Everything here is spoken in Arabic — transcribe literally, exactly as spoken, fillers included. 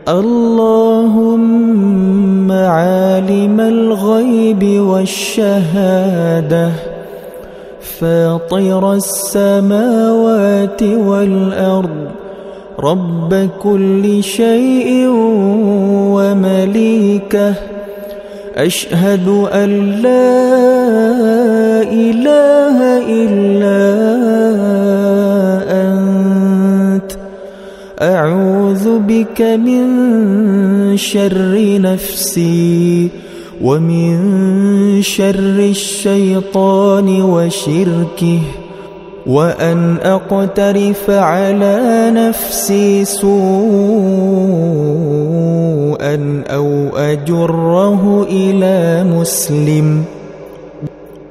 اللهم عالم الغيب والشهادة فاطر السماوات والأرض رب كل شيء ومليكه أشهد أن لا إله إلا أنت أعوذ بك من شر نفسي ومن شر الشيطان وشركه وأن أقترف على نفسي سوءا أو أجره إلى مسلم